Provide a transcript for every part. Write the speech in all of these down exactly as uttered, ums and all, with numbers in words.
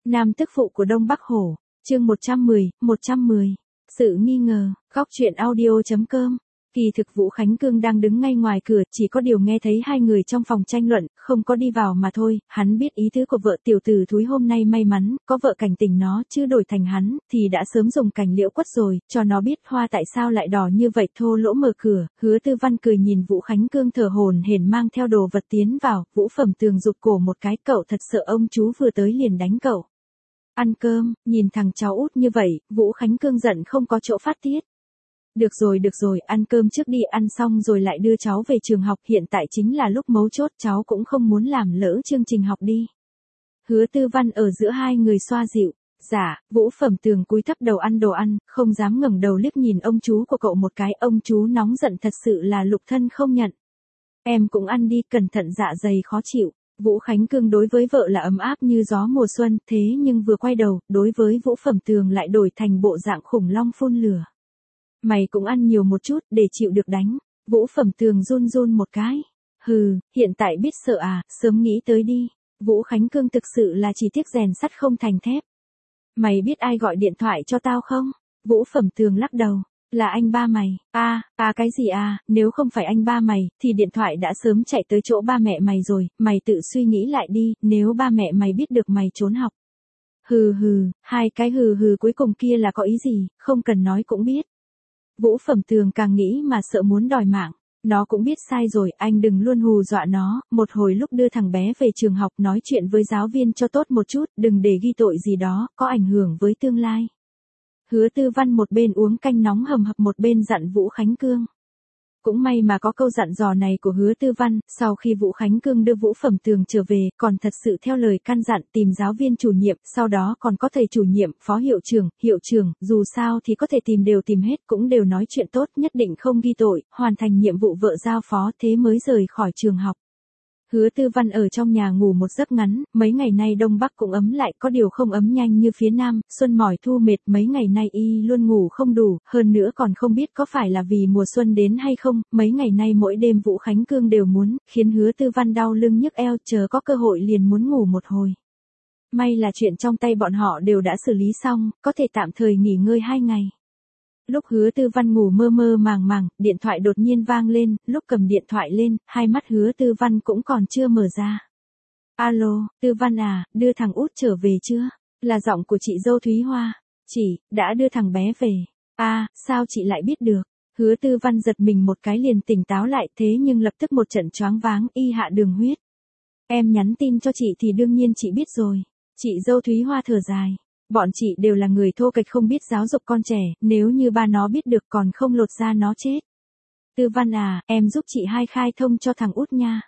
Nam tức phụ của Đông Bắc Hổ, chương một trăm mười, một trăm mười. Sự nghi ngờ, góc truyện audio.com. Kỳ thực Vũ Khánh Cương đang đứng ngay ngoài cửa, chỉ có điều nghe thấy hai người trong phòng tranh luận, không có đi vào mà thôi. Hắn biết ý tứ của vợ tiểu tử thúi hôm nay may mắn, có vợ cảnh tỉnh nó, chứ đổi thành hắn, thì đã sớm dùng cành liễu quất rồi, cho nó biết hoa tại sao lại đỏ như vậy. Thô lỗ mở cửa, Hứa Tư Văn cười nhìn Vũ Khánh Cương thở hổn hển mang theo đồ vật tiến vào. Vũ Phẩm Tường rụt cổ một cái, cậu thật sợ ông chú vừa tới liền đánh cậu. Ăn cơm, nhìn thằng cháu út như vậy, Vũ Khánh Cương giận không có chỗ phát tiết. Được rồi được rồi, ăn cơm trước đi, ăn xong rồi lại đưa cháu về trường học, hiện tại chính là lúc mấu chốt, cháu cũng không muốn làm lỡ chương trình học đi. Hứa Tư Văn ở giữa hai người xoa dịu. Dạ, Vũ Phẩm Tường cúi thấp đầu ăn đồ ăn, không dám ngẩng đầu liếc nhìn ông chú của cậu một cái, ông chú nóng giận thật sự là lục thân không nhận. Em cũng ăn đi, cẩn thận dạ dày khó chịu. Vũ Khánh Cương đối với vợ là ấm áp như gió mùa xuân, thế nhưng vừa quay đầu, đối với Vũ Phẩm Tường lại đổi thành bộ dạng khủng long phun lửa. Mày cũng ăn nhiều một chút, để chịu được đánh. Vũ Phẩm Tường run run một cái. Hừ, hiện tại biết sợ à, sớm nghĩ tới đi. Vũ Khánh Cương thực sự là chỉ tiếc rèn sắt không thành thép. Mày biết ai gọi điện thoại cho tao không? Vũ Phẩm Tường lắc đầu. Là anh ba mày. À, à cái gì à, nếu không phải anh ba mày, thì điện thoại đã sớm chạy tới chỗ ba mẹ mày rồi, mày tự suy nghĩ lại đi, nếu ba mẹ mày biết được mày trốn học. Hừ hừ, hai cái hừ hừ cuối cùng kia là có ý gì, không cần nói cũng biết. Vũ Phẩm Tường càng nghĩ mà sợ muốn đòi mạng. Nó cũng biết sai rồi, anh đừng luôn hù dọa nó, một hồi lúc đưa thằng bé về trường học nói chuyện với giáo viên cho tốt một chút, đừng để ghi tội gì đó, có ảnh hưởng với tương lai. Hứa Tư Văn một bên uống canh nóng hầm hập một bên dặn Vũ Khánh Cương. Cũng may mà có câu dặn dò này của Hứa Tư Văn, sau khi Vũ Khánh Cương đưa Vũ Phẩm Tường trở về, còn thật sự theo lời căn dặn tìm giáo viên chủ nhiệm, sau đó còn có thầy chủ nhiệm, phó hiệu trưởng, hiệu trưởng, dù sao thì có thể tìm đều tìm hết, cũng đều nói chuyện tốt, nhất định không ghi tội, hoàn thành nhiệm vụ vợ giao phó, thế mới rời khỏi trường học. Hứa Tư Văn ở trong nhà ngủ một giấc ngắn, mấy ngày nay Đông Bắc cũng ấm lại, có điều không ấm nhanh như phía Nam, xuân mỏi thu mệt, mấy ngày nay y luôn ngủ không đủ, hơn nữa còn không biết có phải là vì mùa xuân đến hay không, mấy ngày nay mỗi đêm Vũ Khánh Cương đều muốn, khiến Hứa Tư Văn đau lưng nhức eo, chờ có cơ hội liền muốn ngủ một hồi. May là chuyện trong tay bọn họ đều đã xử lý xong, có thể tạm thời nghỉ ngơi hai ngày. Lúc Hứa Tư Văn ngủ mơ mơ màng màng, điện thoại đột nhiên vang lên, lúc cầm điện thoại lên, hai mắt Hứa Tư Văn cũng còn chưa mở ra. Alo, Tư Văn à, đưa thằng út trở về chưa? Là giọng của chị dâu Thúy Hoa. Chị, đã đưa thằng bé về. À, sao chị lại biết được? Hứa Tư Văn giật mình một cái liền tỉnh táo lại, thế nhưng lập tức một trận choáng váng, y hạ đường huyết. Em nhắn tin cho chị thì đương nhiên chị biết rồi. Chị dâu Thúy Hoa thở dài. Bọn chị đều là người thô kệch không biết giáo dục con trẻ, nếu như ba nó biết được còn không lột ra nó chết. Tư Văn à, em giúp chị hai khai thông cho thằng út nha.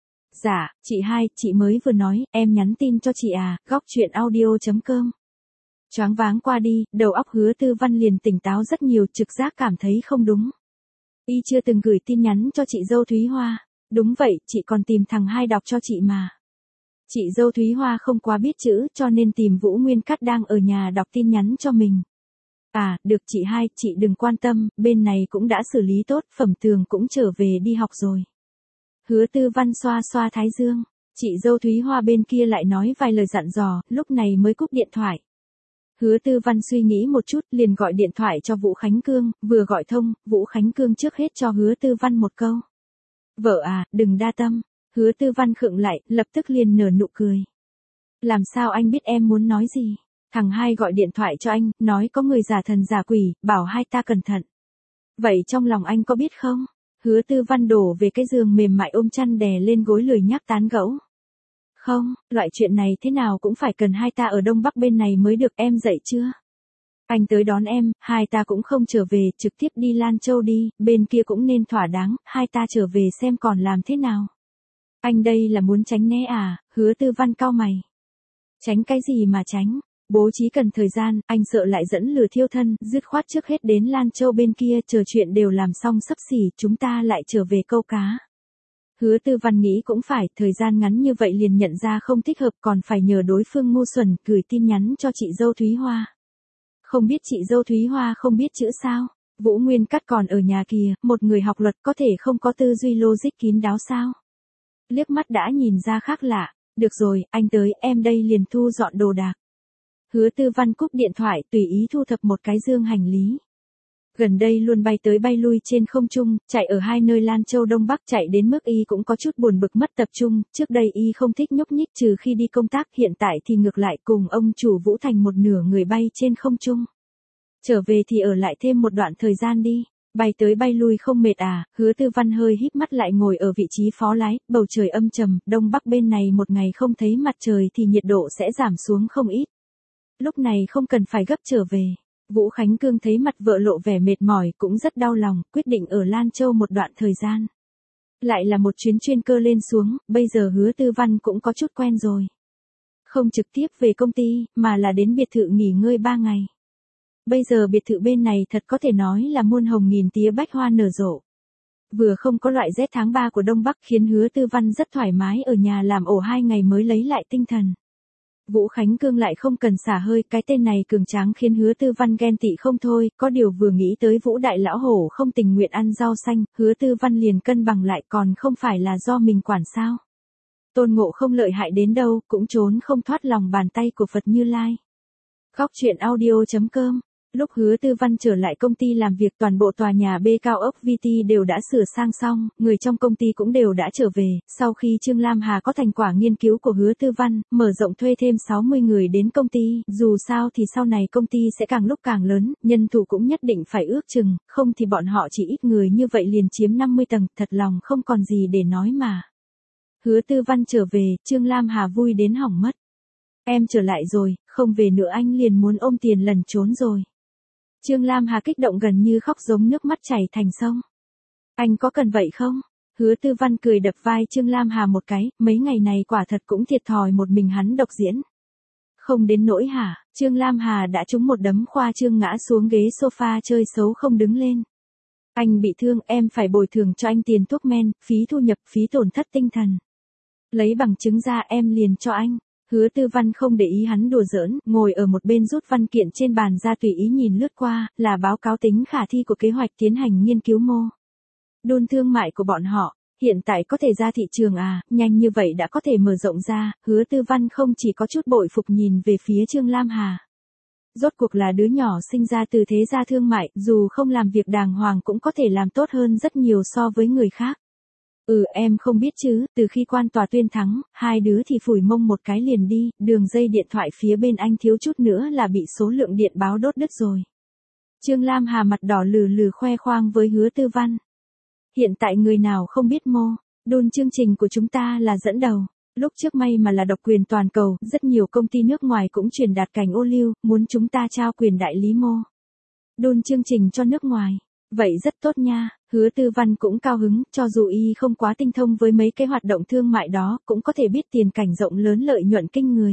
Dạ, chị hai, chị mới vừa nói, em nhắn tin cho chị à, góc truyện audio.com. Choáng váng qua đi, đầu óc Hứa Tư Văn liền tỉnh táo rất nhiều, trực giác cảm thấy không đúng. Y chưa từng gửi tin nhắn cho chị dâu Thúy Hoa. Đúng vậy, chị còn tìm thằng hai đọc cho chị mà. Chị dâu Thúy Hoa không quá biết chữ, cho nên tìm Vũ Nguyên Cát đang ở nhà đọc tin nhắn cho mình. À, được chị hai, chị đừng quan tâm, bên này cũng đã xử lý tốt, Phẩm Tường cũng trở về đi học rồi. Hứa Tư Văn xoa xoa thái dương, chị dâu Thúy Hoa bên kia lại nói vài lời dặn dò, lúc này mới cúp điện thoại. Hứa Tư Văn suy nghĩ một chút, liền gọi điện thoại cho Vũ Khánh Cương, vừa gọi thông, Vũ Khánh Cương trước hết cho Hứa Tư Văn một câu. Vợ à, đừng đa tâm. Hứa Tư Văn khựng lại, lập tức liền nở nụ cười. Làm sao anh biết em muốn nói gì? Thằng hai gọi điện thoại cho anh, nói có người giả thần giả quỷ, bảo hai ta cẩn thận. Vậy trong lòng anh có biết không? Hứa Tư Văn đổ về cái giường mềm mại ôm chăn đè lên gối lười nhác tán gẫu. Không, loại chuyện này thế nào cũng phải cần hai ta ở Đông Bắc bên này mới được, em dậy chưa? Anh tới đón em, hai ta cũng không trở về, trực tiếp đi Lan Châu đi, bên kia cũng nên thỏa đáng, hai ta trở về xem còn làm thế nào. Anh đây là muốn tránh né à? Hứa Tư Văn cau mày. Tránh cái gì mà tránh? Bố trí cần thời gian, anh sợ lại dẫn lửa thiêu thân, dứt khoát trước hết đến Lan Châu bên kia, chờ chuyện đều làm xong xấp xỉ, chúng ta lại trở về câu cá. Hứa Tư Văn nghĩ cũng phải, thời gian ngắn như vậy liền nhận ra không thích hợp, còn phải nhờ đối phương ngu xuẩn gửi tin nhắn cho chị dâu Thúy Hoa. Không biết chị dâu Thúy Hoa không biết chữ sao? Vũ Nguyên Cát còn ở nhà kìa, một người học luật có thể không có tư duy logic kín đáo sao? Liếc mắt đã nhìn ra khác lạ. Được rồi, anh tới, em đây liền thu dọn đồ đạc. Hứa Tư Văn cúp điện thoại tùy ý thu thập một cái dương hành lý. Gần đây luôn bay tới bay lui trên không trung, chạy ở hai nơi Lan Châu Đông Bắc chạy đến mức y cũng có chút buồn bực mất tập trung, trước đây y không thích nhúc nhích trừ khi đi công tác, hiện tại thì ngược lại cùng ông chủ Vũ thành một nửa người bay trên không trung. Trở về thì ở lại thêm một đoạn thời gian đi, bay tới bay lui không mệt à, Hứa Tư Văn hơi híp mắt lại ngồi ở vị trí phó lái, bầu trời âm trầm, Đông Bắc bên này một ngày không thấy mặt trời thì nhiệt độ sẽ giảm xuống không ít. Lúc này không cần phải gấp trở về. Vũ Khánh Cương thấy mặt vợ lộ vẻ mệt mỏi cũng rất đau lòng, quyết định ở Lan Châu một đoạn thời gian. Lại là một chuyến chuyên cơ lên xuống, bây giờ Hứa Tư Văn cũng có chút quen rồi. Không trực tiếp về công ty, mà là đến biệt thự nghỉ ngơi ba ngày. Bây giờ biệt thự bên này thật có thể nói là muôn hồng nghìn tía bách hoa nở rộ. Vừa không có loại rét tháng ba của Đông Bắc khiến Hứa Tư Văn rất thoải mái ở nhà làm ổ hai ngày mới lấy lại tinh thần. Vũ Khánh Cương lại không cần xả hơi, cái tên này cường tráng khiến Hứa Tư Văn ghen tị không thôi, có điều vừa nghĩ tới Vũ đại lão hổ không tình nguyện ăn rau xanh, Hứa Tư Văn liền cân bằng lại, còn không phải là do mình quản sao. Tôn Ngộ không lợi hại đến đâu, cũng trốn không thoát lòng bàn tay của Phật Như Lai. Góc truyện audio chấm com. Lúc Hứa Tư Văn trở lại công ty làm việc, toàn bộ tòa nhà B cao ốc vê tê đều đã sửa sang xong, người trong công ty cũng đều đã trở về. Sau khi Trương Lam Hà có thành quả nghiên cứu của Hứa Tư Văn, mở rộng thuê thêm sáu mươi người đến công ty, dù sao thì sau này công ty sẽ càng lúc càng lớn, nhân thủ cũng nhất định phải ước chừng, không thì bọn họ chỉ ít người như vậy liền chiếm năm mươi tầng, thật lòng không còn gì để nói mà. Hứa Tư Văn trở về, Trương Lam Hà vui đến hỏng mất. Em trở lại rồi, không về nữa anh liền muốn ôm tiền lẩn trốn rồi. Trương Lam Hà kích động gần như khóc, giống nước mắt chảy thành sông. Anh có cần vậy không? Hứa Tư Văn cười đập vai Trương Lam Hà một cái, mấy ngày này quả thật cũng thiệt thòi một mình hắn độc diễn. Không đến nỗi hả? Trương Lam Hà đã trúng một đấm khoa trương ngã xuống ghế sofa chơi xấu không đứng lên. Anh bị thương, em phải bồi thường cho anh tiền thuốc men, phí thu nhập, phí tổn thất tinh thần. Lấy bằng chứng ra em liền cho anh. Hứa Tư Văn không để ý hắn đùa giỡn, ngồi ở một bên rút văn kiện trên bàn ra tùy ý nhìn lướt qua, là báo cáo tính khả thi của kế hoạch tiến hành nghiên cứu mô đun thương mại của bọn họ. Hiện tại có thể ra thị trường à, nhanh như vậy đã có thể mở rộng ra, Hứa Tư Văn không chỉ có chút bội phục nhìn về phía Trương Lam Hà. Rốt cuộc là đứa nhỏ sinh ra từ thế gia thương mại, dù không làm việc đàng hoàng cũng có thể làm tốt hơn rất nhiều so với người khác. Ừ, em không biết chứ, từ khi quan tòa tuyên thắng, hai đứa thì phủi mông một cái liền đi, đường dây điện thoại phía bên anh thiếu chút nữa là bị số lượng điện báo đốt đứt rồi. Trương Lam Hà mặt đỏ lừ lừ khoe khoang với Hứa Tư Văn. Hiện tại người nào không biết mô đun chương trình của chúng ta là dẫn đầu. Lúc trước may mà là độc quyền toàn cầu, rất nhiều công ty nước ngoài cũng truyền đạt cảnh ô liu, muốn chúng ta trao quyền đại lý mô đun chương trình cho nước ngoài. Vậy rất tốt nha, Hứa Tư Văn cũng cao hứng, cho dù y không quá tinh thông với mấy cái hoạt động thương mại đó, cũng có thể biết tiền cảnh rộng lớn lợi nhuận kinh người.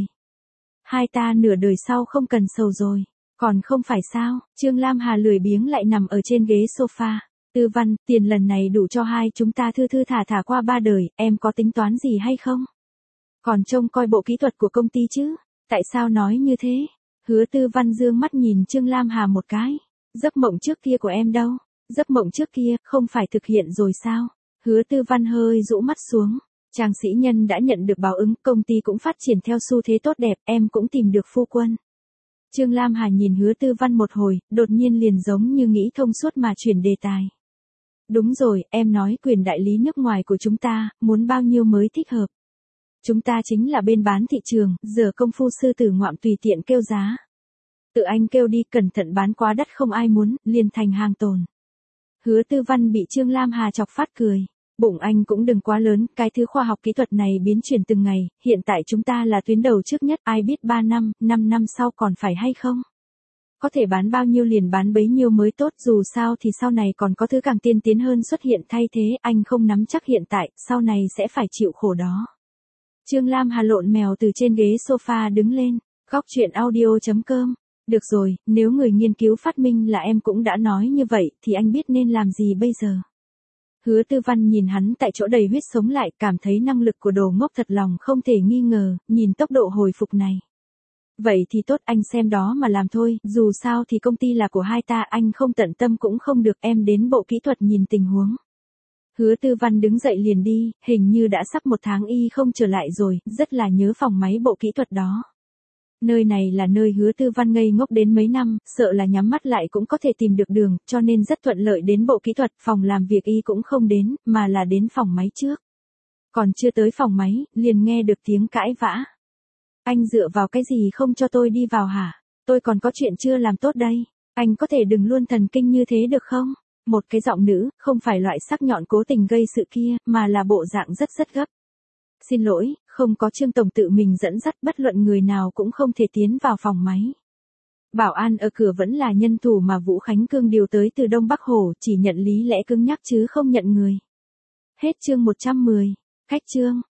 Hai ta nửa đời sau không cần sầu rồi, còn không phải sao? Trương Lam Hà lười biếng lại nằm ở trên ghế sofa. Tư Văn, tiền lần này đủ cho hai chúng ta thư thư thả thả qua ba đời, em có tính toán gì hay không? Còn trông coi bộ kỹ thuật của công ty chứ? Tại sao nói như thế? Hứa Tư Văn dương mắt nhìn Trương Lam Hà một cái. Giấc mộng trước kia của em đâu? Giấc mộng trước kia, không phải thực hiện rồi sao? Hứa Tư Văn hơi rũ mắt xuống. Trang sĩ nhân đã nhận được báo ứng, công ty cũng phát triển theo xu thế tốt đẹp, em cũng tìm được phu quân. Trương Lam Hà nhìn Hứa Tư Văn một hồi, đột nhiên liền giống như nghĩ thông suốt mà chuyển đề tài. Đúng rồi, em nói quyền đại lý nước ngoài của chúng ta, muốn bao nhiêu mới thích hợp? Chúng ta chính là bên bán thị trường, giờ công phu sư tử ngoạm tùy tiện kêu giá. Tự anh kêu đi, cẩn thận bán quá đắt không ai muốn, liền thành hàng tồn. Hứa Tư Văn bị Trương Lam Hà chọc phát cười. Bụng anh cũng đừng quá lớn, cái thứ khoa học kỹ thuật này biến chuyển từng ngày, hiện tại chúng ta là tuyến đầu trước nhất, ai biết ba năm, năm năm sau còn phải hay không? Có thể bán bao nhiêu liền bán bấy nhiêu mới tốt, dù sao thì sau này còn có thứ càng tiên tiến hơn xuất hiện thay thế, anh không nắm chắc hiện tại, sau này sẽ phải chịu khổ đó. Trương Lam Hà lộn mèo từ trên ghế sofa đứng lên, góc truyện audio chấm com. Được rồi, nếu người nghiên cứu phát minh là em cũng đã nói như vậy, thì anh biết nên làm gì bây giờ? Hứa Tư Văn nhìn hắn tại chỗ đầy huyết sống lại, cảm thấy năng lực của đồ ngốc thật lòng không thể nghi ngờ, nhìn tốc độ hồi phục này. Vậy thì tốt, anh xem đó mà làm thôi, dù sao thì công ty là của hai ta, anh không tận tâm cũng không được, em đến bộ kỹ thuật nhìn tình huống. Hứa Tư Văn đứng dậy liền đi, hình như đã sắp một tháng y không trở lại rồi, rất là nhớ phòng máy bộ kỹ thuật đó. Nơi này là nơi Hứa Tư Văn ngây ngốc đến mấy năm, sợ là nhắm mắt lại cũng có thể tìm được đường, cho nên rất thuận lợi đến bộ kỹ thuật, phòng làm việc y cũng không đến, mà là đến phòng máy trước. Còn chưa tới phòng máy, liền nghe được tiếng cãi vã. Anh dựa vào cái gì không cho tôi đi vào hả? Tôi còn có chuyện chưa làm tốt đây. Anh có thể đừng luôn thần kinh như thế được không? Một cái giọng nữ, không phải loại sắc nhọn cố tình gây sự kia, mà là bộ dạng rất rất gấp. Xin lỗi, không có Trương Tổng tự mình dẫn dắt, bất luận người nào cũng không thể tiến vào phòng máy. Bảo an ở cửa vẫn là nhân thủ mà Vũ Khánh Cương điều tới từ Đông Bắc Hồ, chỉ nhận lý lẽ cứng nhắc chứ không nhận người. Hết chương một trăm mười. Khách chương.